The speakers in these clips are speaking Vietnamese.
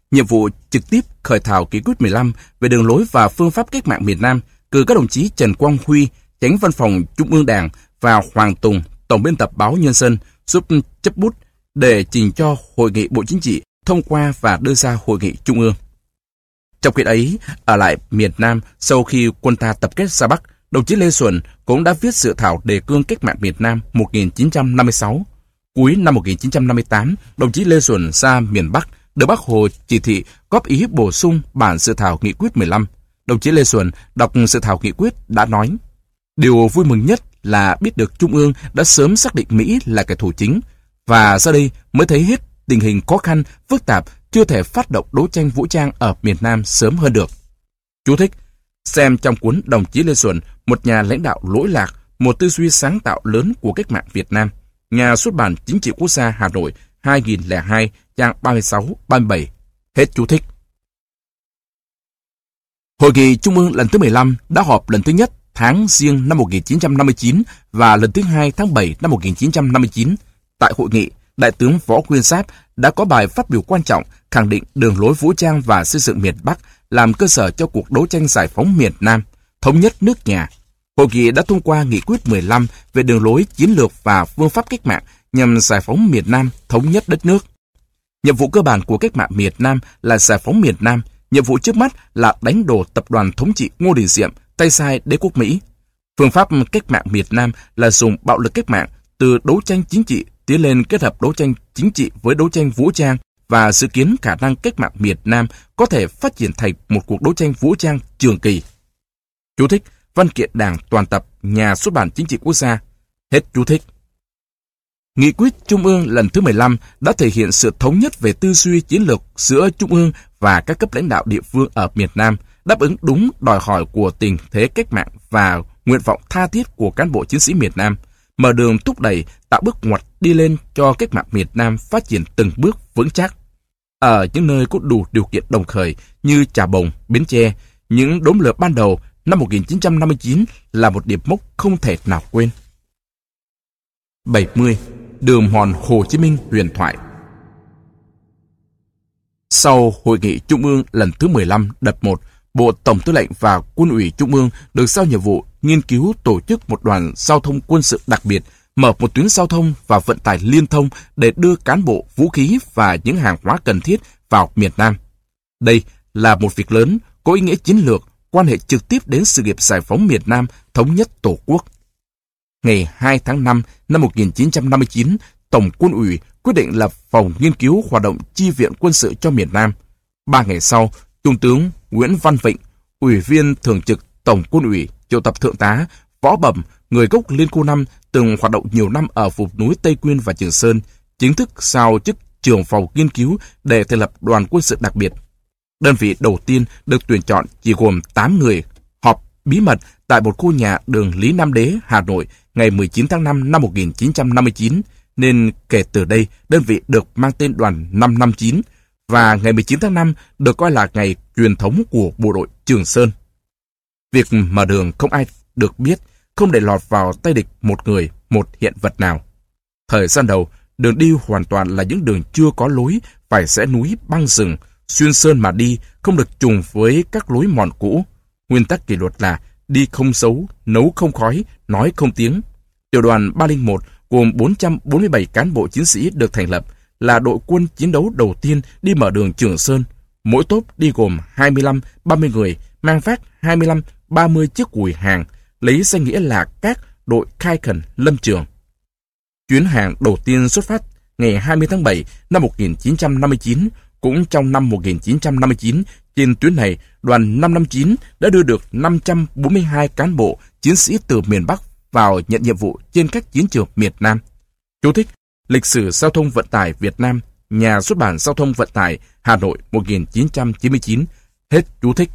Nhiệm vụ trực tiếp khởi thảo nghị quyết 15 về đường lối và phương pháp cách mạng miền Nam, cử các đồng chí Trần Quang Huy, Chánh Văn phòng Trung ương Đảng và Hoàng Tùng, Tổng biên tập báo Nhân dân giúp chấp bút để trình cho Hội nghị Bộ Chính trị thông qua và đưa ra Hội nghị Trung ương. Trong khi ấy, ở lại miền Nam sau khi quân ta tập kết ra Bắc, đồng chí Lê Duẩn cũng đã viết dự thảo đề cương cách mạng miền Nam 1956. Cuối năm 1958, đồng chí Lê Duẩn ra miền Bắc được Bác Hồ chỉ thị góp ý bổ sung bản dự thảo nghị quyết 15. Đồng chí Lê Duẩn đọc dự thảo nghị quyết đã nói: điều vui mừng nhất là biết được Trung ương đã sớm xác định Mỹ là kẻ thù chính, và ra đây mới thấy hết tình hình khó khăn, phức tạp, chưa thể phát động đấu tranh vũ trang ở miền Nam sớm hơn được. Chú thích: xem trong cuốn Đồng chí Lê Duẩn, một nhà lãnh đạo lỗi lạc, một tư duy sáng tạo lớn của cách mạng Việt Nam. Nhà xuất bản Chính trị Quốc gia Hà Nội, 2002, trang 36-37. Hết chú thích. Hội nghị Trung ương lần thứ 15 đã họp lần thứ nhất tháng Giêng năm 1959 và lần thứ hai tháng 7 năm 1959. Tại hội nghị, Đại tướng Võ Nguyên Giáp đã có bài phát biểu quan trọng khẳng định đường lối vũ trang và xây dựng miền Bắc làm cơ sở cho cuộc đấu tranh giải phóng miền Nam, thống nhất nước nhà. Hội nghị đã thông qua nghị quyết 15 về đường lối chiến lược và phương pháp cách mạng nhằm giải phóng miền Nam, thống nhất đất nước. Nhiệm vụ cơ bản của cách mạng miền Nam là giải phóng miền Nam. Nhiệm vụ trước mắt là đánh đổ tập đoàn thống trị Ngô Đình Diệm, tay sai đế quốc Mỹ. Phương pháp cách mạng miền Nam là dùng bạo lực cách mạng từ đấu tranh chính trị tiến lên kết hợp đấu tranh chính trị với đấu tranh vũ trang, và dự kiến khả năng cách mạng miền Nam có thể phát triển thành một cuộc đấu tranh vũ trang trường kỳ. Chú thích: Văn kiện Đảng toàn tập, Nhà xuất bản Chính trị Quốc gia. Hết chú thích. Nghị quyết Trung ương lần thứ 15 đã thể hiện sự thống nhất về tư duy chiến lược giữa Trung ương và các cấp lãnh đạo địa phương ở miền Nam, đáp ứng đúng đòi hỏi của tình thế cách mạng và nguyện vọng tha thiết của cán bộ chiến sĩ miền Nam, mở đường thúc đẩy, tạo bước ngoặt đi lên cho cách mạng miền Nam phát triển từng bước vững chắc. Ở những nơi có đủ điều kiện đồng khởi như Trà Bồng, Bến Tre, những đốm lửa ban đầu năm 1959 là một điểm mốc không thể nào quên. 70. Đường mòn Hồ Chí Minh huyền thoại. Sau Hội nghị Trung ương lần thứ 15 đợt 1, Bộ Tổng tư lệnh và Quân ủy Trung ương được giao nhiệm vụ nghiên cứu tổ chức một đoàn giao thông quân sự đặc biệt, mở một tuyến giao thông và vận tải liên thông để đưa cán bộ, vũ khí và những hàng hóa cần thiết vào miền Nam. Đây là một việc lớn, có ý nghĩa chiến lược, quan hệ trực tiếp đến sự nghiệp giải phóng miền Nam, thống nhất Tổ quốc. Ngày 2 tháng 5 năm 1959, Tổng Quân ủy quyết định lập phòng nghiên cứu hoạt động chi viện quân sự cho miền Nam. 3 ngày sau, Trung tướng Nguyễn Văn Vịnh, Ủy viên Thường trực Tổng Quân ủy, triệu tập Thượng tá Võ Bẩm, người gốc Liên Khu 5, từng hoạt động nhiều năm ở vùng núi Tây Quyên và Trường Sơn, chính thức giao chức trưởng phòng nghiên cứu để thành lập đoàn quân sự đặc biệt. Đơn vị đầu tiên được tuyển chọn chỉ gồm 8 người, họp bí mật tại một khu nhà đường Lý Nam Đế, Hà Nội ngày 19 tháng 5 năm 1959, nên kể từ đây đơn vị được mang tên đoàn 559, và ngày 19 tháng 5 được coi là ngày truyền thống của bộ đội Trường Sơn. Việc mở đường không ai được biết, không để lọt vào tay địch một người, một hiện vật nào. Thời gian đầu, đường đi hoàn toàn là những đường chưa có lối, phải rẽ núi băng rừng, xuyên sơn mà đi, không được trùng với các lối mòn cũ. Nguyên tắc kỷ luật là đi không dấu, nấu không khói, nói không tiếng. Tiểu đoàn 301 gồm 447 cán bộ chiến sĩ được thành lập, là đội quân chiến đấu đầu tiên đi mở đường Trường Sơn. Mỗi tốp đi gồm 25-30 người, mang vác 25-30 chiếc cùi hàng, lấy danh nghĩa là các đội khai khẩn lâm trường. Chuyến hàng đầu tiên xuất phát ngày 20 tháng 7 năm 1959. Cũng trong năm 1959, trên tuyến này, đoàn 559 đã đưa được 542 cán bộ, chiến sĩ từ miền Bắc vào nhận nhiệm vụ trên các chiến trường miền Nam. Chú thích: Lịch sử giao thông vận tải Việt Nam, Nhà xuất bản Giao thông vận tải, Hà Nội 1999. Hết chú thích.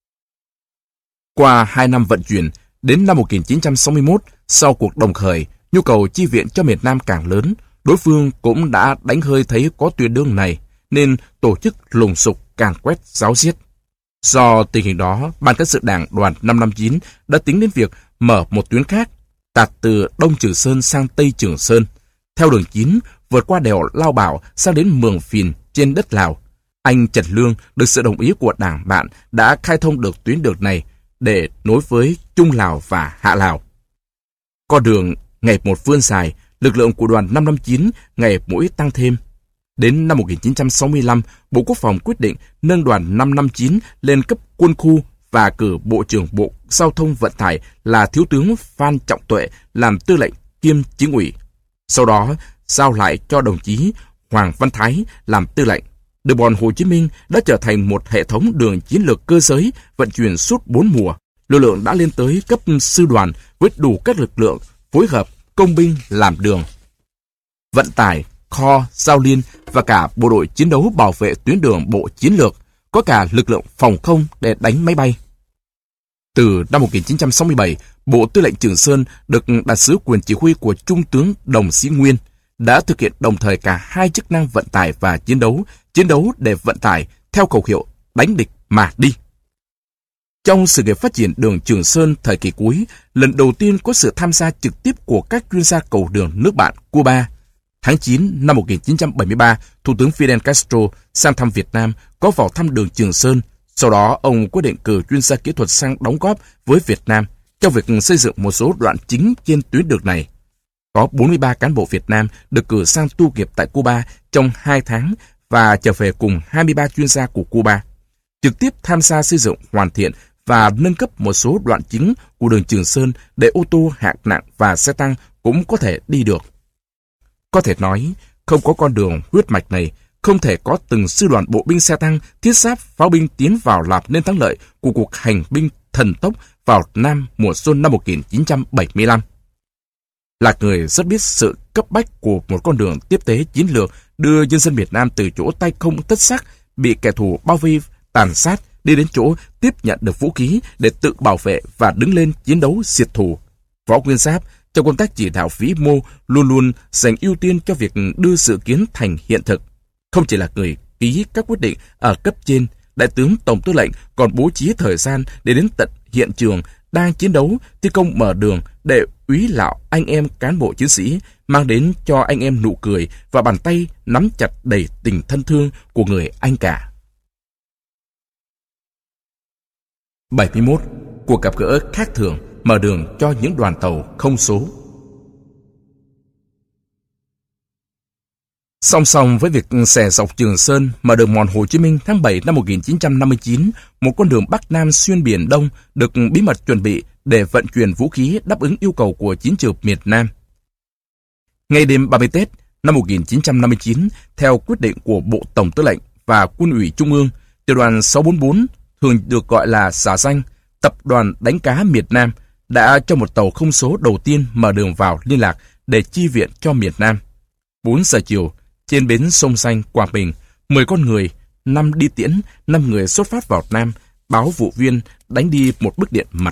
Qua 2 năm vận chuyển, đến năm 1961, sau cuộc đồng khởi, nhu cầu chi viện cho miền Nam càng lớn, đối phương cũng đã đánh hơi thấy có tuyến đường này, nên tổ chức lùng sục càn quét ráo riết. Do tình hình đó, Ban cán sự Đảng đoàn 559 đã tính đến việc mở một tuyến khác, tạt từ Đông Trường Sơn sang Tây Trường Sơn, theo đường 9 vượt qua đèo Lao Bảo sang đến Mường Phìn trên đất Lào. Anh Trần Lương được sự đồng ý của đảng bạn đã khai thông được tuyến đường này để nối với Trung Lào và Hạ Lào. Con đường ngày một vươn dài, lực lượng của đoàn 559 ngày mỗi tăng thêm. Đến năm 1965, Bộ Quốc phòng quyết định nâng đoàn 559 lên cấp quân khu và cử Bộ trưởng Bộ Giao thông Vận tải là Thiếu tướng Phan Trọng Tuệ làm tư lệnh kiêm chính ủy. Sau đó, giao lại cho đồng chí Hoàng Văn Thái làm tư lệnh. Đường mòn Hồ Chí Minh đã trở thành một hệ thống đường chiến lược cơ giới vận chuyển suốt 4 mùa. Lực lượng đã lên tới cấp sư đoàn với đủ các lực lượng phối hợp công binh làm đường, vận tải, kho, giao liên và cả bộ đội chiến đấu bảo vệ tuyến đường bộ chiến lược, có cả lực lượng phòng không để đánh máy bay. Từ năm 1967, Bộ Tư lệnh Trường Sơn được đặt dưới quyền chỉ huy của Trung tướng Đồng Sĩ Nguyên, đã thực hiện đồng thời cả hai chức năng vận tải và chiến đấu để vận tải theo khẩu hiệu đánh địch mà đi. Trong sự nghiệp phát triển đường Trường Sơn thời kỳ cuối, lần đầu tiên có sự tham gia trực tiếp của các chuyên gia cầu đường nước bạn Cuba. Tháng 9 năm 1973, Thủ tướng Fidel Castro sang thăm Việt Nam, có vào thăm đường Trường Sơn. Sau đó, ông quyết định cử chuyên gia kỹ thuật sang đóng góp với Việt Nam trong việc xây dựng một số đoạn chính trên tuyến đường này. Có 43 cán bộ Việt Nam được cử sang tu nghiệp tại Cuba trong 2 tháng và trở về cùng 23 chuyên gia của Cuba, trực tiếp tham gia xây dựng, hoàn thiện và nâng cấp một số đoạn chính của đường Trường Sơn để ô tô hạng nặng và xe tăng cũng có thể đi được. Có thể nói, không có con đường huyết mạch này, không thể có từng sư đoàn bộ binh xe tăng, thiết giáp, pháo binh tiến vào làm nên thắng lợi của cuộc hành binh thần tốc vào Nam mùa xuân năm 1975. Là người rất biết sự cấp bách của một con đường tiếp tế chiến lược đưa nhân dân Việt Nam từ chỗ tay không tất sắc bị kẻ thù bao vây tàn sát đi đến chỗ tiếp nhận được vũ khí để tự bảo vệ và đứng lên chiến đấu diệt thù. Võ Nguyên Giáp trong công tác chỉ đạo vĩ mô luôn luôn dành ưu tiên cho việc đưa dự kiến thành hiện thực. Không chỉ là người ký các quyết định ở cấp trên, Đại tướng Tổng Tư lệnh còn bố trí thời gian để đến tận hiện trường đang chiến đấu thi công mở đường để úy lạo anh em cán bộ chiến sĩ, mang đến cho anh em nụ cười và bàn tay nắm chặt đầy tình thân thương của người anh cả. 71. Cuộc gặp gỡ khác thường mở đường cho những đoàn tàu không số. Song song với việc xẻ dọc Trường Sơn, mở đường mòn Hồ Chí Minh tháng 7 năm 1959, một con đường Bắc Nam xuyên Biển Đông được bí mật chuẩn bị để vận chuyển vũ khí đáp ứng yêu cầu của chiến trường miền Nam. Ngay đêm 30 Tết năm 1959, theo quyết định của Bộ Tổng Tư lệnh và Quân ủy Trung ương, tiểu đoàn 644, thường được gọi là giả danh Tập đoàn Đánh cá miền Nam, đã cho một tàu không số đầu tiên mở đường vào liên lạc để chi viện cho miền Nam. 4 giờ chiều, trên bến sông Xanh, Quảng Bình, 10 con người, 5 đi tiễn, 5 người xuất phát vào Nam, báo vụ viên đánh đi một bức điện mật.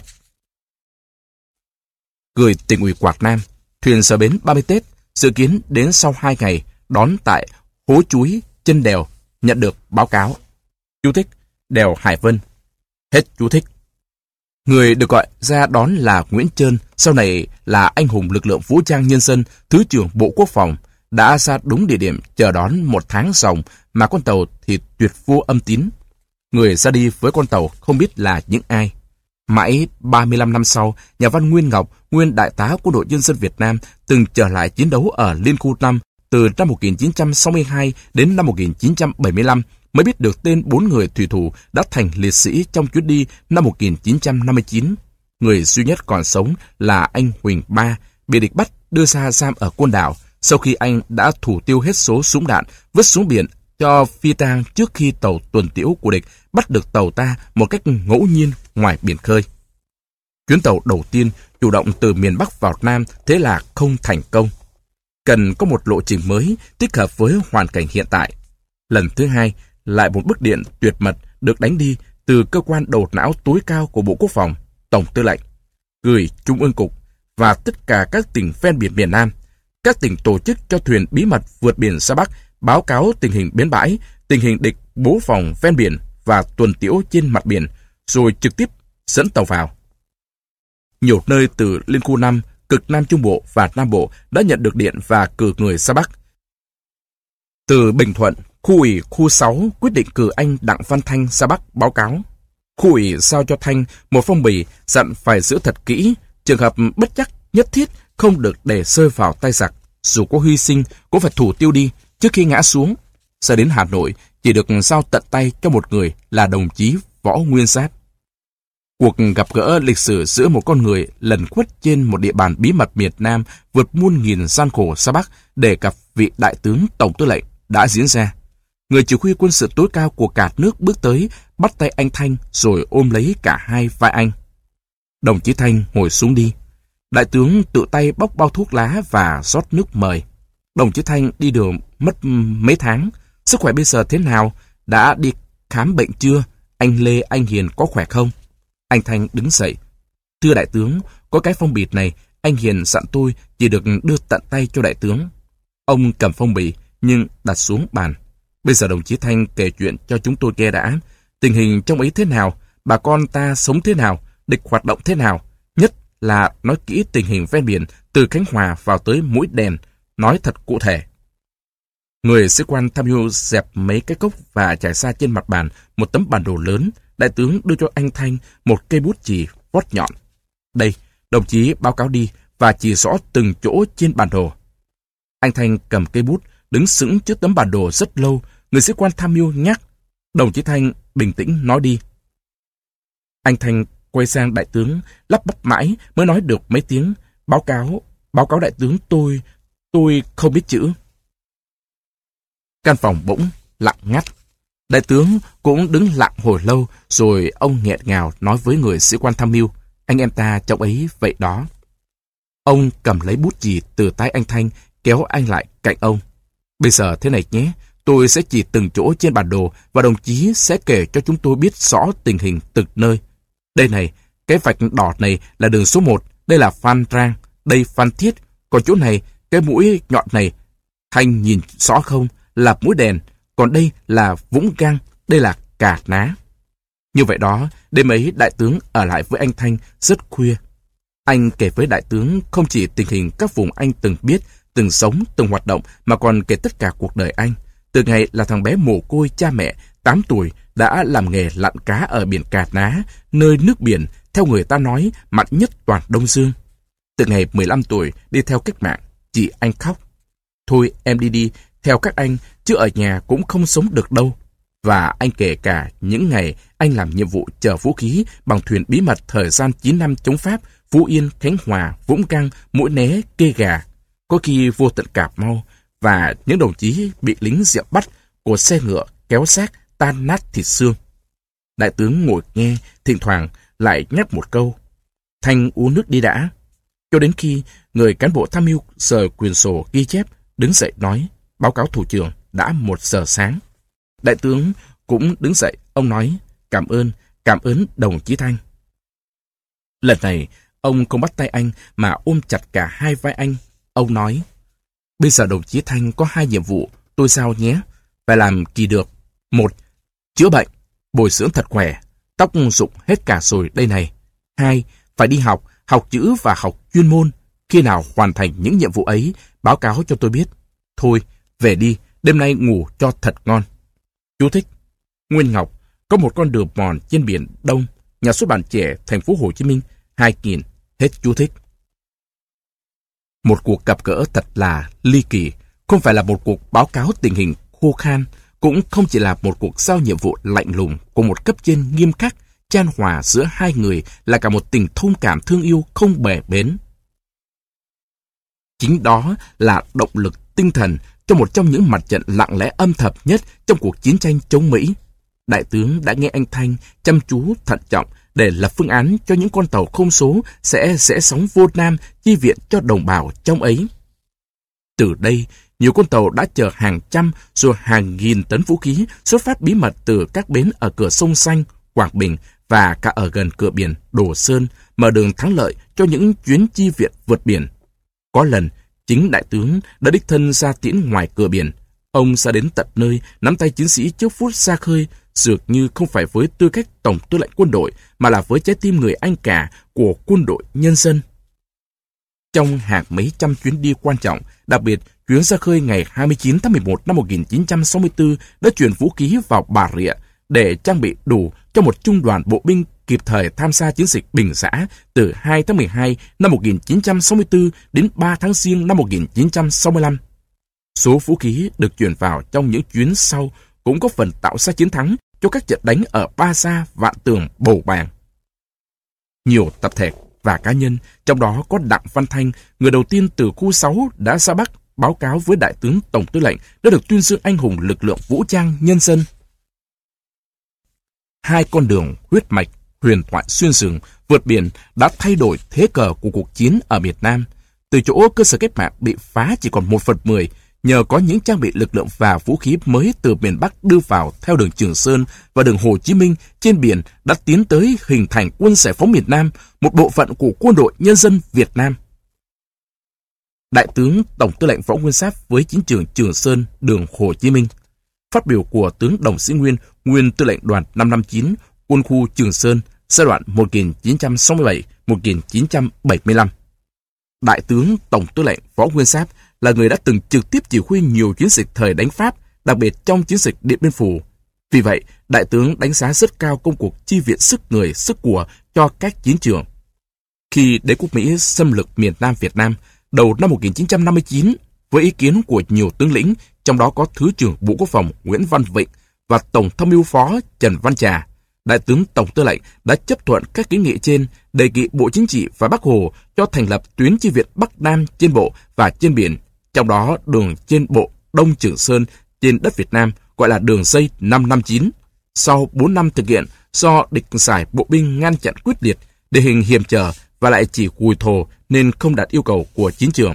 Gửi Tỉnh ủy Quảng Nam, thuyền rời bến 30 Tết, dự kiến đến sau 2 ngày, đón tại Hố Chuối, Chân Đèo, nhận được báo cáo. Chú thích, đèo Hải Vân. Hết chú thích. Người được gọi ra đón là Nguyễn Trơn, sau này là anh hùng lực lượng vũ trang nhân dân, Thứ trưởng Bộ Quốc phòng, đã ra đúng địa điểm chờ đón 1 tháng ròng mà con tàu thì tuyệt vô âm tín. Người ra đi với con tàu không biết là những ai. Mãi 35 năm sau, nhà văn Nguyên Ngọc, nguyên đại tá Quân đội Nhân dân Việt Nam, từng trở lại chiến đấu ở Liên khu 5 từ năm 1962 đến năm 1975, mới biết được tên 4 người thủy thủ đã thành liệt sĩ trong chuyến đi năm 1959. Người duy nhất còn sống là anh Huỳnh Ba, bị địch bắt đưa ra giam ở Côn Đảo, sau khi anh đã thủ tiêu hết số súng đạn, vứt xuống biển cho phi tang trước khi tàu tuần tiễu của địch bắt được tàu ta một cách ngẫu nhiên ngoài biển khơi. Chuyến tàu đầu tiên chủ động từ miền Bắc vào Nam thế là không thành công. Cần có một lộ trình mới thích hợp với hoàn cảnh hiện tại. Lần thứ hai, lại một bức điện tuyệt mật được đánh đi từ cơ quan đầu não tối cao của Bộ Quốc phòng, Tổng Tư lệnh, gửi Trung ương Cục và tất cả các tỉnh ven biển miền Nam. Các tỉnh tổ chức cho thuyền bí mật vượt biển ra Bắc, báo cáo tình hình bến bãi, tình hình địch bố phòng ven biển và tuần tiễu trên mặt biển, rồi trực tiếp dẫn tàu vào. Nhiều nơi từ Liên khu 5, cực Nam Trung Bộ và Nam Bộ đã nhận được điện và cử người ra Bắc. Từ Bình Thuận, Khu ủy khu 6 quyết định cử anh Đặng Văn Thanh ra Bắc báo cáo. Khu ủy giao cho Thanh một phong bì dặn phải giữ thật kỹ, trường hợp bất chắc nhất thiết không được để rơi vào tay giặc, dù có hy sinh cũng phải thủ tiêu đi trước khi ngã xuống. Sẽ đến Hà Nội chỉ được giao tận tay cho một người là đồng chí Võ Nguyên Giáp. Cuộc gặp gỡ lịch sử giữa một con người lẩn khuất trên một địa bàn bí mật miền Nam vượt muôn nghìn gian khổ xa Bắc để gặp vị đại tướng tổng tư lệnh đã diễn ra. Người chỉ huy quân sự tối cao của cả nước bước tới, bắt tay anh Thanh rồi ôm lấy cả hai vai anh. Đồng chí Thanh ngồi xuống đi. Đại tướng tự tay bóc bao thuốc lá và rót nước mời. Đồng chí Thanh đi đường mất mấy tháng. Sức khỏe bây giờ thế nào? Đã đi khám bệnh chưa? Anh Lê, anh Hiền có khỏe không? Anh Thanh đứng dậy. Thưa đại tướng, có cái phong bì này, anh Hiền dặn tôi chỉ được đưa tận tay cho đại tướng. Ông cầm phong bì nhưng đặt xuống bàn. Bây giờ đồng chí Thanh kể chuyện cho chúng tôi nghe đã. Tình hình trong ấy thế nào? Bà con ta sống thế nào? Địch hoạt động thế nào? Nhất là nói kỹ tình hình ven biển từ Khánh Hòa vào tới Mũi Đèn. Nói thật cụ thể. Người sĩ quan tham mưu dẹp mấy cái cốc và trải ra trên mặt bàn một tấm bản đồ lớn. Đại tướng đưa cho anh Thanh một cây bút chì vót nhọn. Đây, đồng chí báo cáo đi và chỉ rõ từng chỗ trên bản đồ. Anh Thanh cầm cây bút, đứng sững trước tấm bản đồ rất lâu. Người sĩ quan tham mưu nhắc. Đồng chí Thanh bình tĩnh nói đi. Anh Thanh quay sang đại tướng, lắp bắp mãi mới nói được mấy tiếng. Báo cáo đại tướng, tôi không biết chữ. Căn phòng bỗng lặng ngắt. Đại tướng cũng đứng lặng hồi lâu, rồi ông nghẹn ngào nói với người sĩ quan tham mưu. Anh em ta trong ấy vậy đó. Ông cầm lấy bút chì từ tay anh Thanh, kéo anh lại cạnh ông. Bây giờ thế này nhé, tôi sẽ chỉ từng chỗ trên bản đồ và đồng chí sẽ kể cho chúng tôi biết rõ tình hình từng nơi. Đây này, cái vạch đỏ này là đường số 1, đây là Phan Rang, đây Phan Thiết, còn chỗ này, cái mũi nhọn này, Thanh nhìn rõ không, là Mũi Đèn, còn đây là Vũng Gang, đây là Cà Ná. Như vậy đó, đêm ấy đại tướng ở lại với anh Thanh rất khuya. Anh kể với đại tướng không chỉ tình hình các vùng anh từng biết, từng sống, từng hoạt động, mà còn kể tất cả cuộc đời anh. Từ ngày là thằng bé mồ côi cha mẹ, 8 tuổi, đã làm nghề lặn cá ở biển Cà Ná, nơi nước biển, theo người ta nói, mặn nhất toàn Đông Dương. Từ ngày 15 tuổi, đi theo cách mạng, chị anh khóc. Thôi em đi theo các anh, chứ ở nhà cũng không sống được đâu. Và anh kể cả những ngày anh làm nhiệm vụ chở vũ khí bằng thuyền bí mật thời gian 9 năm chống Pháp, Phú Yên, Khánh Hòa, Vũng Gang, Mũi Né, Kê Gà. Có khi vô tận Cà Mau, và những đồng chí bị lính diệm bắt, của xe ngựa kéo xác tan nát thịt xương. Đại tướng ngồi nghe, thỉnh thoảng lại nhắc một câu. Thanh uống nước đi đã. Cho đến khi người cán bộ tham mưu sờ quyển sổ ghi chép, đứng dậy nói, báo cáo thủ trưởng, đã 1 giờ sáng. Đại tướng cũng đứng dậy, ông nói, cảm ơn đồng chí Thanh. Lần này, ông không bắt tay anh mà ôm chặt cả hai vai anh. Ông nói, bây giờ đồng chí Thanh có 2 nhiệm vụ, tôi giao nhé, phải làm kỳ được. 1. Chữa bệnh, bồi dưỡng thật khỏe, tóc rụng hết cả rồi đây này. 2. Phải đi học chữ và học chuyên môn. Khi nào hoàn thành những nhiệm vụ ấy, báo cáo cho tôi biết. Thôi, về đi, đêm nay ngủ cho thật ngon. Chú thích. Nguyên Ngọc, có một con đường mòn trên biển Đông, nhà xuất bản Trẻ, thành phố Hồ Chí Minh, 2000. Hết chú thích. Một cuộc gặp gỡ thật là ly kỳ, không phải là một cuộc báo cáo tình hình khô khan, cũng không chỉ là một cuộc giao nhiệm vụ lạnh lùng của một cấp trên nghiêm khắc, chan hòa giữa hai người là cả một tình thông cảm thương yêu không bè bến. Chính đó là động lực tinh thần cho một trong những mặt trận lặng lẽ âm thầm nhất trong cuộc chiến tranh chống Mỹ. Đại tướng đã nghe anh Thanh chăm chú thận trọng để lập phương án cho những con tàu không số sẽ rẽ sóng vô Nam chi viện cho đồng bào trong ấy. Từ đây, nhiều con tàu đã chở hàng trăm rồi hàng nghìn tấn vũ khí xuất phát bí mật từ các bến ở cửa sông Xanh, Quảng Bình và cả ở gần cửa biển Đồ Sơn, mở đường thắng lợi cho những chuyến chi viện vượt biển. Có lần, chính đại tướng đã đích thân ra tiễn ngoài cửa biển. Ông ra đến tận nơi, nắm tay chiến sĩ trước phút ra khơi, dường như không phải với tư cách tổng tư lệnh quân đội, mà là với trái tim người anh cả của quân đội nhân dân. trong hàng mấy trăm chuyến đi quan trọng, đặc biệt chuyến ra khơi ngày 29 tháng 11 năm 1964 đã chuyển vũ khí vào Bà Rịa để trang bị đủ cho một trung đoàn bộ binh kịp thời tham gia chiến dịch Bình Giã từ 2 tháng 12 năm 1964 đến 3 tháng Giêng năm 1965. Số vũ khí được chuyển vào trong những chuyến sau cũng có phần tạo ra chiến thắng cho các trận đánh ở Ba Sa, Vạn Tường, Bầu Bàng. Nhiều tập thể và cá nhân, trong đó có Đặng Văn Thanh, người đầu tiên từ khu 6 đã ra Bắc báo cáo với Đại tướng Tổng tư lệnh đã được tuyên dương anh hùng lực lượng vũ trang nhân dân. Hai con đường huyết mạch, huyền thoại xuyên rừng, vượt biển đã thay đổi thế cờ của cuộc chiến ở miền Nam. Từ chỗ cơ sở cách mạng bị phá chỉ còn 1/10, nhờ có những trang bị lực lượng và vũ khí mới từ miền Bắc đưa vào theo đường Trường Sơn và đường Hồ Chí Minh trên biển đã tiến tới hình thành Quân Giải phóng miền Nam, một bộ phận của Quân đội Nhân dân Việt Nam. Đại tướng Tổng tư lệnh Võ Nguyên Giáp với chiến trường Trường Sơn, đường Hồ Chí Minh. Phát biểu của tướng Đồng Sĩ Nguyên, nguyên tư lệnh đoàn 559, quân khu Trường Sơn, giai đoạn 1967-1975. Đại tướng Tổng tư lệnh Võ Nguyên Giáp là người đã từng trực tiếp chỉ huy nhiều chiến dịch thời đánh Pháp, đặc biệt trong chiến dịch Điện Biên Phủ. Vì vậy, đại tướng đánh giá rất cao công cuộc chi viện sức người, sức của cho các chiến trường. Khi đế quốc Mỹ xâm lược miền Nam Việt Nam, đầu năm 1959, với ý kiến của nhiều tướng lĩnh, trong đó có Thứ trưởng Bộ Quốc phòng Nguyễn Văn Vịnh và Tổng tham mưu phó Trần Văn Trà, Đại tướng Tổng tư lệnh đã chấp thuận các kiến nghị trên, đề nghị Bộ Chính trị và Bác Hồ cho thành lập tuyến chi viện Bắc Nam trên bộ và trên biển, trong đó đường trên bộ Đông Trường Sơn trên đất Việt Nam gọi là đường dây 559. Sau 4 năm thực hiện, do địch giải bộ binh ngăn chặn quyết liệt, địa hình hiểm trở và lại chỉ cùi thồ nên không đạt yêu cầu của chiến trường.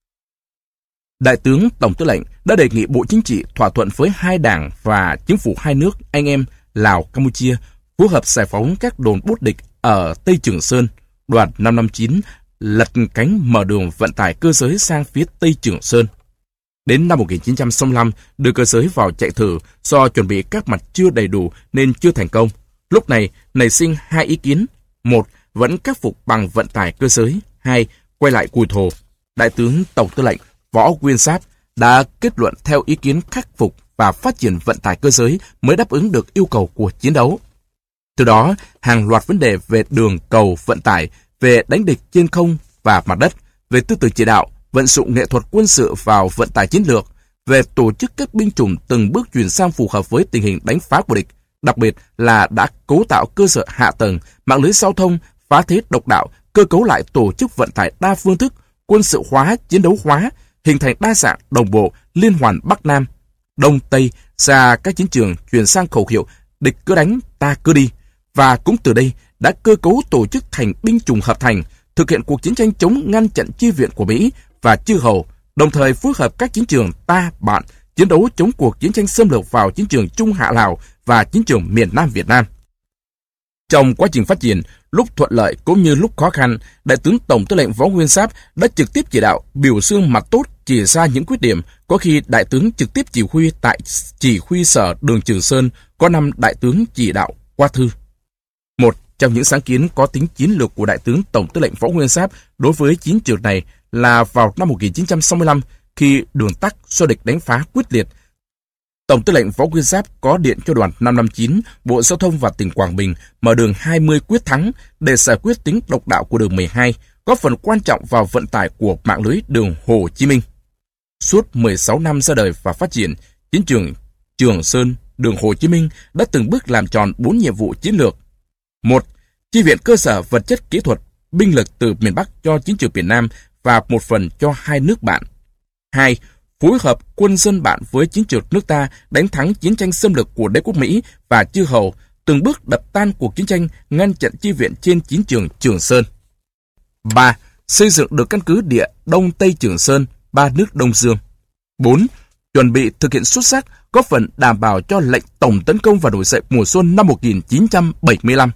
Đại tướng Tổng tư lệnh đã đề nghị Bộ Chính trị thỏa thuận với hai đảng và chính phủ hai nước anh em Lào, Campuchia phối hợp giải phóng các đồn bốt địch ở Tây Trường Sơn. Đoàn 559 lật cánh mở đường vận tải cơ giới sang phía Tây Trường Sơn. Đến năm 1965, đưa cơ giới vào chạy thử, do chuẩn bị các mặt chưa đầy đủ nên chưa thành công. Lúc này nảy sinh hai ý kiến: một, vẫn khắc phục bằng vận tải cơ giới; hai, quay lại cùi thồ. Đại tướng Tổng tư lệnh Võ Nguyên Giáp đã kết luận theo ý kiến khắc phục và phát triển vận tải cơ giới mới đáp ứng được yêu cầu của chiến đấu. Từ đó, hàng loạt vấn đề về đường cầu vận tải, về đánh địch trên không và mặt đất, về tư tưởng chỉ đạo, vận dụng nghệ thuật quân sự vào vận tải chiến lược, về tổ chức các binh chủng từng bước chuyển sang phù hợp với tình hình đánh phá của địch, đặc biệt là đã cấu tạo cơ sở hạ tầng, mạng lưới giao thông, phá thế độc đạo, cơ cấu lại tổ chức vận tải đa phương thức, quân sự hóa, chiến đấu hóa, hình thành đa dạng, đồng bộ, liên hoàn Bắc Nam, Đông Tây, ra các chiến trường chuyển sang khẩu hiệu địch cứ đánh, ta cứ đi. Và cũng từ đây đã cơ cấu tổ chức thành binh chủng hợp thành, thực hiện cuộc chiến tranh chống ngăn chặn chi viện của Mỹ và chư hầu, đồng thời phối hợp các chiến trường ta, bạn, chiến đấu chống cuộc chiến tranh xâm lược vào chiến trường Trung Hạ Lào và chiến trường miền Nam Việt Nam. Trong quá trình phát triển, lúc thuận lợi cũng như lúc khó khăn, Đại tướng Tổng tư lệnh Võ Nguyên Giáp đã trực tiếp chỉ đạo, biểu dương mặt tốt, chỉ ra những khuyết điểm. Có khi Đại tướng trực tiếp chỉ huy tại chỉ huy sở đường Trường Sơn, có năm Đại tướng chỉ đạo qua thư. Một trong những sáng kiến có tính chiến lược của Đại tướng Tổng tư lệnh Võ Nguyên Giáp đối với chiến trường này là vào năm 1965, khi đường tắc do địch đánh phá quyết liệt, Tổng tư lệnh Võ Nguyên Giáp có điện cho đoàn 559, Bộ Giao thông và tỉnh Quảng Bình mở đường 20 quyết thắng để giải quyết tính độc đạo của đường 12, góp phần quan trọng vào vận tải của mạng lưới đường Hồ Chí Minh. Suốt 16 năm ra đời và phát triển, chiến trường Trường Sơn, đường Hồ Chí Minh đã từng bước làm tròn 4 nhiệm vụ chiến lược. 1. Chi viện cơ sở vật chất kỹ thuật, binh lực từ miền Bắc cho chiến trường miền Nam và một phần cho hai nước bạn. 2. Phối hợp quân dân bạn với chiến trường nước ta đánh thắng chiến tranh xâm lược của đế quốc Mỹ và chư hầu, từng bước đập tan cuộc chiến tranh, ngăn chặn chi viện trên chiến trường Trường Sơn. 3. Xây dựng được căn cứ địa Đông Tây Trường Sơn, ba nước Đông Dương. 4. Chuẩn bị thực hiện xuất sắc, góp phần đảm bảo cho lệnh tổng tấn công và nổi dậy mùa xuân năm 1975.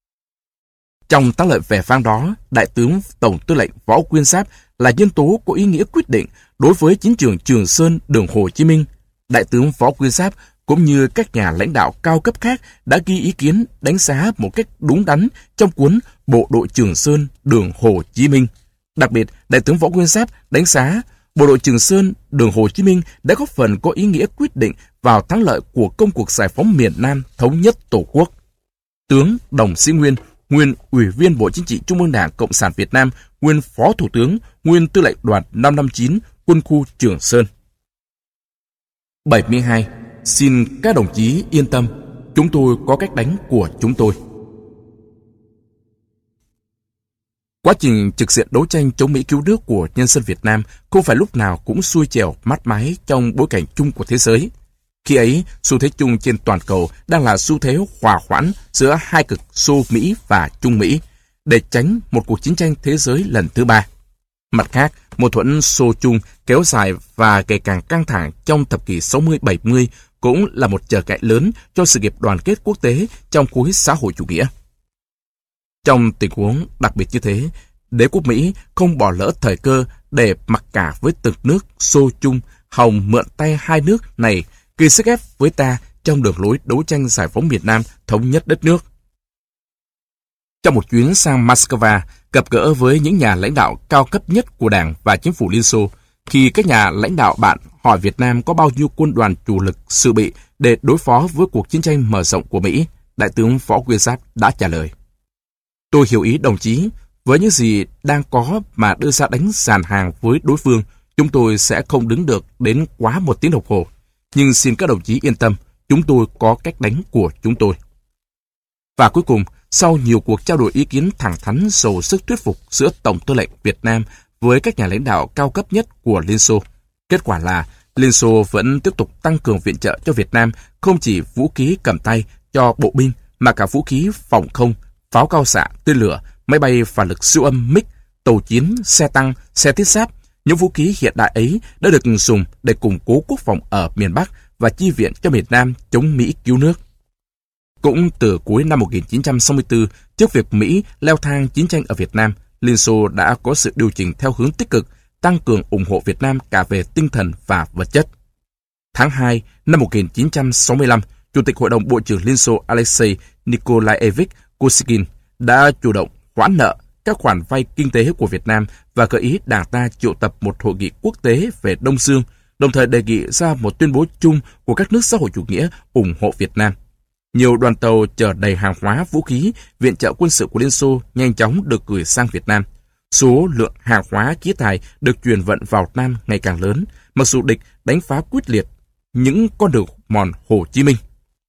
Trong thắng lợi vẻ vang đó, Đại tướng Tổng tư lệnh Võ Nguyên Giáp là nhân tố có ý nghĩa quyết định đối với chiến trường Trường Sơn, đường Hồ Chí Minh. Đại tướng Võ Nguyên Giáp cũng như các nhà lãnh đạo cao cấp khác đã ghi ý kiến đánh giá một cách đúng đắn trong cuốn Bộ đội Trường Sơn, đường Hồ Chí Minh. Đặc biệt, Đại tướng Võ Nguyên Giáp đánh giá bộ đội Trường Sơn, đường Hồ Chí Minh đã góp phần có ý nghĩa quyết định vào thắng lợi của công cuộc giải phóng miền Nam thống nhất Tổ quốc. Tướng Đồng Sĩ Nguyên, nguyên Ủy viên Bộ Chính trị Trung ương Đảng Cộng sản Việt Nam, nguyên Phó Thủ tướng, nguyên Tư lệnh Đoàn 559, Quân khu Trường Sơn. 72. Xin các đồng chí yên tâm, chúng tôi có cách đánh của chúng tôi. Quá trình trực diện đấu tranh chống Mỹ cứu nước của nhân dân Việt Nam không phải lúc nào cũng xuôi chèo mát mái trong bối cảnh chung của thế giới. Khi ấy, xu thế chung trên toàn cầu đang là xu thế hòa hoãn giữa hai cực Xô Mỹ và Trung Mỹ, để tránh một cuộc chiến tranh thế giới lần thứ ba. Mặt khác, mâu thuẫn Xô Trung kéo dài và ngày càng căng thẳng trong thập kỷ 60-70 cũng là một trở ngại lớn cho sự nghiệp đoàn kết quốc tế trong khối xã hội chủ nghĩa. Trong tình huống đặc biệt như thế, đế quốc Mỹ không bỏ lỡ thời cơ để mặc cả với từng nước Xô Trung, hòng mượn tay hai nước này gây sức ép với ta trong đường lối đấu tranh giải phóng miền Nam thống nhất đất nước. Trong một chuyến sang Moscow, gặp gỡ với những nhà lãnh đạo cao cấp nhất của Đảng và Chính phủ Liên Xô, khi các nhà lãnh đạo bạn hỏi Việt Nam có bao nhiêu quân đoàn chủ lực dự bị để đối phó với cuộc chiến tranh mở rộng của Mỹ, Đại tướng Võ Nguyên Giáp đã trả lời: Tôi hiểu ý đồng chí, với những gì đang có mà đưa ra đánh dàn hàng với đối phương, chúng tôi sẽ không đứng được đến quá 1 tiếng đồng hồ. Nhưng xin các đồng chí yên tâm, chúng tôi có cách đánh của chúng tôi. Và cuối cùng, sau nhiều cuộc trao đổi ý kiến thẳng thắn giàu sức thuyết phục giữa Tổng tư lệnh Việt Nam với các nhà lãnh đạo cao cấp nhất của Liên Xô, kết quả là Liên Xô vẫn tiếp tục tăng cường viện trợ cho Việt Nam không chỉ vũ khí cầm tay cho bộ binh mà cả vũ khí phòng không, pháo cao xạ, tên lửa, máy bay phản lực siêu âm MiG, tàu chiến, xe tăng, xe thiết giáp. Những vũ khí hiện đại ấy đã được dùng để củng cố quốc phòng ở miền Bắc và chi viện cho miền Nam chống Mỹ cứu nước. Cũng từ cuối năm 1964, trước việc Mỹ leo thang chiến tranh ở Việt Nam, Liên Xô đã có sự điều chỉnh theo hướng tích cực, tăng cường ủng hộ Việt Nam cả về tinh thần và vật chất. Tháng 2 năm 1965, Chủ tịch Hội đồng Bộ trưởng Liên Xô Alexei Nikolaevich Kosygin đã chủ động hoãn nợ các khoản vay kinh tế của Việt Nam và gợi ý Đảng ta triệu tập một hội nghị quốc tế về Đông Dương, đồng thời đề nghị ra một tuyên bố chung của các nước xã hội chủ nghĩa ủng hộ Việt Nam. Nhiều đoàn tàu chở đầy hàng hóa, vũ khí, viện trợ quân sự của Liên Xô nhanh chóng được gửi sang Việt Nam. Số lượng hàng hóa khí tài được chuyển vận vào Nam ngày càng lớn, mặc dù địch đánh phá quyết liệt những con đường mòn Hồ Chí Minh.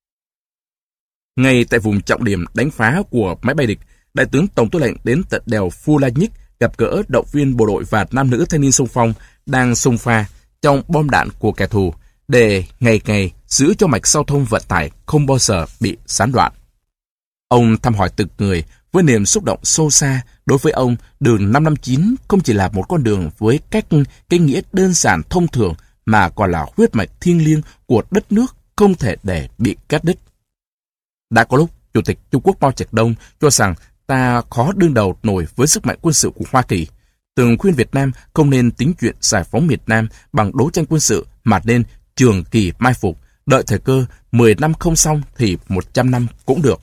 Ngay tại vùng trọng điểm đánh phá của máy bay địch, Đại tướng Tổng tư lệnh đến tận đèo Fulajnik gặp gỡ động viên bộ đội và nam nữ thanh niên xung phong đang xông pha trong bom đạn của kẻ thù để ngày ngày giữ cho mạch giao thông vận tải không bao giờ bị gián đoạn. Ông thăm hỏi từng người với niềm xúc động sâu xa. Đối với ông, đường 559 không chỉ là một con đường với cái nghĩa đơn giản thông thường mà còn là huyết mạch thiêng liêng của đất nước không thể để bị cắt đứt. Đã có lúc Chủ tịch Trung Quốc Mao Trạch-đông cho rằng ta khó đương đầu nổi với sức mạnh quân sự của Hoa Kỳ, từng khuyên Việt Nam không nên tính chuyện giải phóng miền Nam bằng đấu tranh quân sự mà nên trường kỳ mai phục, đợi thời cơ 10 năm không xong thì 100 năm cũng được.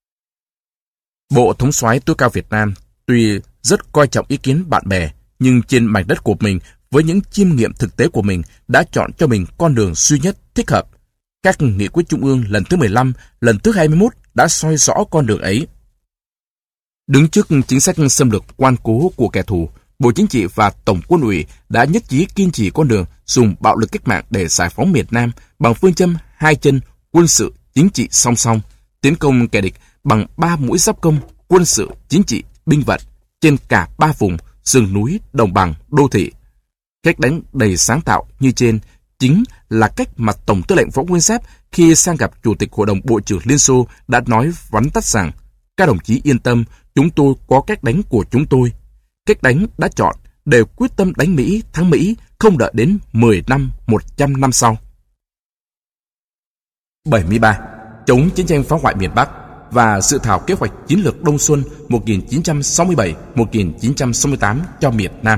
Bộ Thống soái tối cao Việt Nam tuy rất coi trọng ý kiến bạn bè, nhưng trên mảnh đất của mình với những chiêm nghiệm thực tế của mình đã chọn cho mình con đường duy nhất thích hợp. Các nghị quyết Trung ương lần thứ 15, lần thứ 21 đã soi rõ con đường ấy. Đứng trước chính sách xâm lược ngoan cố của kẻ thù, Bộ Chính trị và Tổng Quân ủy đã nhất trí kiên trì con đường dùng bạo lực cách mạng để giải phóng miền Nam bằng phương châm hai chân quân sự chính trị song song, tiến công kẻ địch bằng 3 mũi giáp công quân sự chính trị binh vận trên cả 3 vùng rừng núi, đồng bằng, đô thị. Cách đánh đầy sáng tạo như trên chính là cách mà Tổng tư lệnh Võ Nguyên Giáp khi sang gặp Chủ tịch Hội đồng Bộ trưởng Liên Xô đã nói vắn tắt rằng: các đồng chí yên tâm, chúng tôi có cách đánh của chúng tôi. Cách đánh đã chọn để quyết tâm đánh Mỹ, thắng Mỹ, không đợi đến 10 năm, 100 năm sau. 73. Chống chiến tranh phá hoại miền Bắc và dự thảo kế hoạch chiến lược Đông Xuân 1967-1968 cho miền Nam.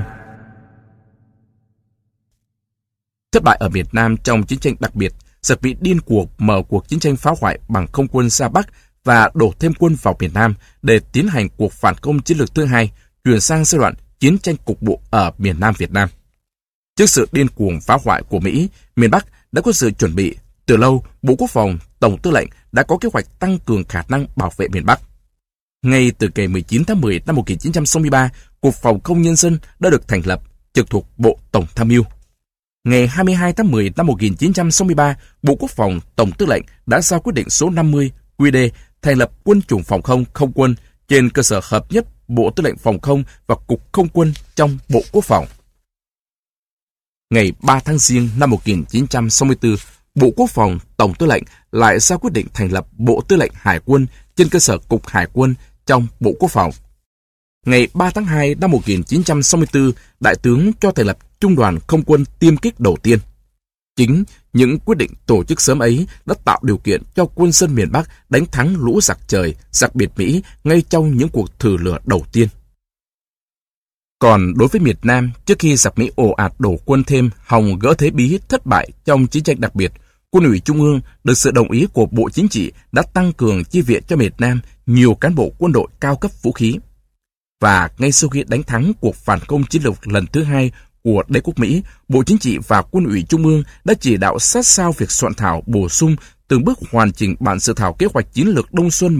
Thất bại ở miền Nam trong chiến tranh đặc biệt, giặc Mỹ điên cuồng mở cuộc chiến tranh phá hoại bằng không quân ra Bắc và đổ thêm quân vào miền Nam để tiến hành cuộc phản công chiến lược thứ hai, chuyển sang giai đoạn chiến tranh cục bộ ở miền Nam Việt Nam. Trước sự điên cuồng phá hoại của Mỹ, miền Bắc đã có sự chuẩn bị. Từ lâu, Bộ Quốc phòng, Tổng tư lệnh đã có kế hoạch tăng cường khả năng bảo vệ miền Bắc. Ngay từ ngày 19 tháng 10 năm 1963, Cục Phòng không Nhân dân đã được thành lập, trực thuộc Bộ Tổng tham mưu. Ngày 22 tháng 10 năm 1963, Bộ Quốc phòng, Tổng tư lệnh đã ra quyết định số 50 QD thành lập Quân chủng Phòng không Không quân trên cơ sở hợp nhất Bộ Tư lệnh Phòng không và Cục Không quân trong Bộ Quốc phòng. Ngày 3 tháng Giêng năm 1964, Bộ Quốc phòng, Tổng tư lệnh lại ra quyết định thành lập Bộ Tư lệnh Hải quân trên cơ sở Cục Hải quân trong Bộ Quốc phòng. Ngày 3 tháng 2 năm 1964, Đại tướng cho thành lập Trung đoàn Không quân tiêm kích đầu tiên. Chính những quyết định tổ chức sớm ấy đã tạo điều kiện cho quân dân miền Bắc đánh thắng lũ giặc trời, giặc biệt Mỹ ngay trong những cuộc thử lửa đầu tiên. Còn đối với miền Nam, trước khi giặc Mỹ ồ ạt đổ quân thêm hòng gỡ thế bí thất bại trong chiến tranh đặc biệt, Quân ủy Trung ương được sự đồng ý của Bộ Chính trị đã tăng cường chi viện cho miền Nam nhiều cán bộ quân đội cao cấp vũ khí. Và ngay sau khi đánh thắng cuộc phản công chiến lược lần thứ hai của đế quốc Mỹ, Bộ Chính trị và Quân ủy Trung ương đã chỉ đạo sát sao việc soạn thảo bổ sung từng bước hoàn chỉnh bản dự thảo kế hoạch chiến lược Đông Xuân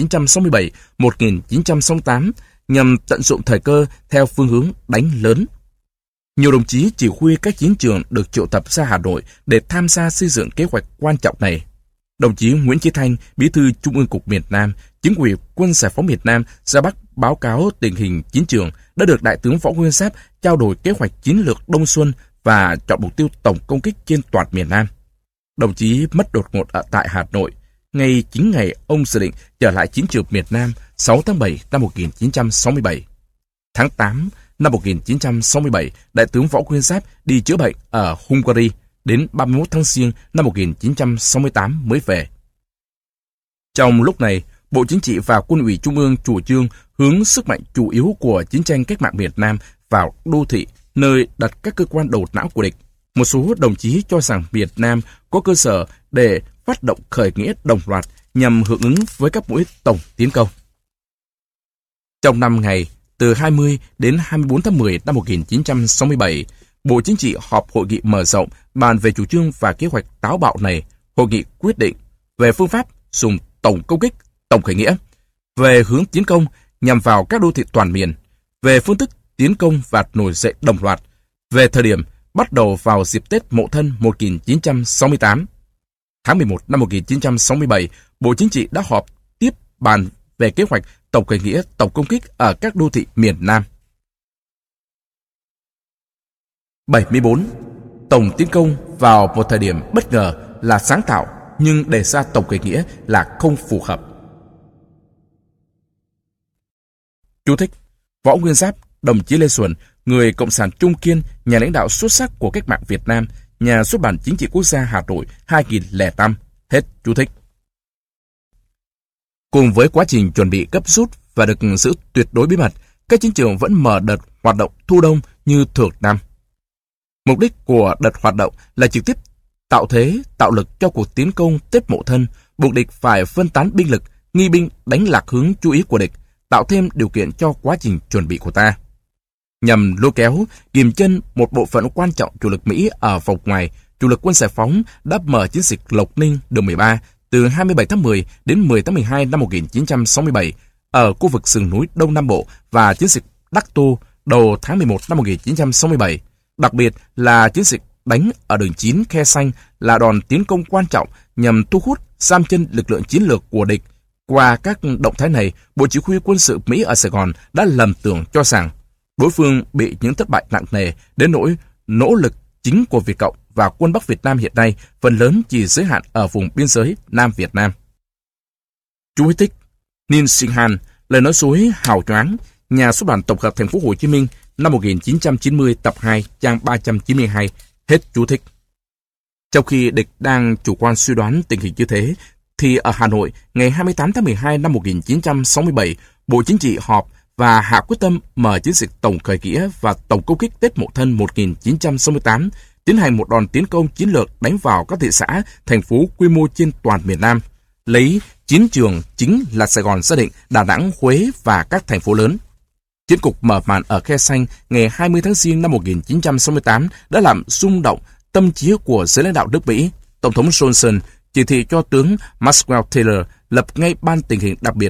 1967-1968 nhằm tận dụng thời cơ theo phương hướng đánh lớn. Nhiều đồng chí chỉ huy các chiến trường được triệu tập ra Hà Nội để tham gia xây dựng kế hoạch quan trọng này. Đồng chí Nguyễn Chí Thanh, Bí thư Trung ương Cục miền Nam, Chính ủy Quân Giải phóng miền Nam ra Bắc báo cáo tình hình chiến trường đã được Đại tướng Võ Nguyên Giáp trao đổi kế hoạch chiến lược Đông Xuân và chọn mục tiêu tổng công kích trên toàn miền Nam. Đồng chí mất đột ngột ở tại Hà Nội, ngay chính ngày ông dự định trở lại chiến trường miền Nam 6 tháng 7 năm 1967. Tháng 8 năm 1967, Đại tướng Võ Nguyên Giáp đi chữa bệnh ở Hungary, đến 31 tháng Giêng năm 1968 mới về. Trong lúc này, Bộ Chính trị và Quân ủy Trung ương chủ trương hướng sức mạnh chủ yếu của chiến tranh cách mạng Việt Nam vào đô thị, nơi đặt các cơ quan đầu não của địch. Một số đồng chí cho rằng Việt Nam có cơ sở để phát động khởi nghĩa đồng loạt nhằm hưởng ứng với các mũi tổng tiến công. Trong 5 ngày, từ 20 đến 24 tháng 10 năm 1967, Bộ Chính trị họp hội nghị mở rộng bàn về chủ trương và kế hoạch táo bạo này. Hội nghị quyết định về phương pháp dùng tổng công kích, tổng khởi nghĩa, về hướng tiến công nhằm vào các đô thị toàn miền, về phương thức tiến công và nổi dậy đồng loạt, về thời điểm bắt đầu vào dịp Tết Mậu Thân 1968. Tháng 11 năm 1967, Bộ Chính trị đã họp tiếp bàn về kế hoạch tổng khởi nghĩa, tổng công kích ở các đô thị miền Nam. 74. Tổng tiến công vào một thời điểm bất ngờ là sáng tạo, nhưng đề ra tổng khởi nghĩa là không phù hợp. Chú thích: Võ Nguyên Giáp, đồng chí Lê Duẩn, người cộng sản trung kiên, nhà lãnh đạo xuất sắc của cách mạng Việt Nam, nhà xuất bản Chính trị Quốc gia Hà Nội 2005. Hết chú thích. Cùng với quá trình chuẩn bị gấp rút và được giữ tuyệt đối bí mật, các chiến trường vẫn mở đợt hoạt động thu đông như thường năm. Mục đích của đợt hoạt động là trực tiếp tạo thế, tạo lực cho cuộc tiến công Tết Mậu Thân, buộc địch phải phân tán binh lực, nghi binh đánh lạc hướng chú ý của địch, tạo thêm điều kiện cho quá trình chuẩn bị của ta. Nhằm lôi kéo, kiềm chân một bộ phận quan trọng chủ lực Mỹ ở vòng ngoài, chủ lực Quân Giải phóng đã mở chiến dịch Lộc Ninh đường 13 từ 27 tháng 10 đến 10 tháng 12 năm 1967 ở khu vực sườn núi Đông Nam Bộ và chiến dịch Đắc Tô đầu tháng 11 năm 1967. Đặc biệt là chiến dịch đánh ở đường 9 Khe Xanh là đòn tiến công quan trọng nhằm thu hút giam chân lực lượng chiến lược của địch. Qua các động thái này, Bộ Chỉ huy Quân sự Mỹ ở Sài Gòn đã lầm tưởng cho rằng đối phương bị những thất bại nặng nề đến nỗi nỗ lực chính của Việt Cộng và quân Bắc Việt Nam hiện nay phần lớn chỉ giới hạn ở vùng biên giới Nam Việt Nam. Chú thích: Ninh Sinh Han, lời nói dối hào nhoáng, nhà xuất bản tổng hợp Thành phố Hồ Chí Minh, năm 1990, tập 2, trang 392. Hết chú thích. Trong khi địch đang chủ quan suy đoán tình hình như thế, thì ở Hà Nội, ngày 28 tháng 12 năm 1967, Bộ Chính trị họp và hạ quyết tâm mở chiến dịch tổng khởi nghĩa và tổng công kích Tết Mậu Thân 1968, tiến hành một đòn tiến công chiến lược đánh vào các thị xã, thành phố quy mô trên toàn miền Nam, lấy chiến trường chính là Sài Gòn, Gia Định, Đà Nẵng, Huế và các thành phố lớn. Chiến cục mở màn ở Khe Xanh ngày 20 tháng Giêng năm 1968 đã làm rung động tâm trí của giới lãnh đạo nước Mỹ. Tổng thống Johnson chỉ thị cho tướng Maxwell Taylor lập ngay ban tình hình đặc biệt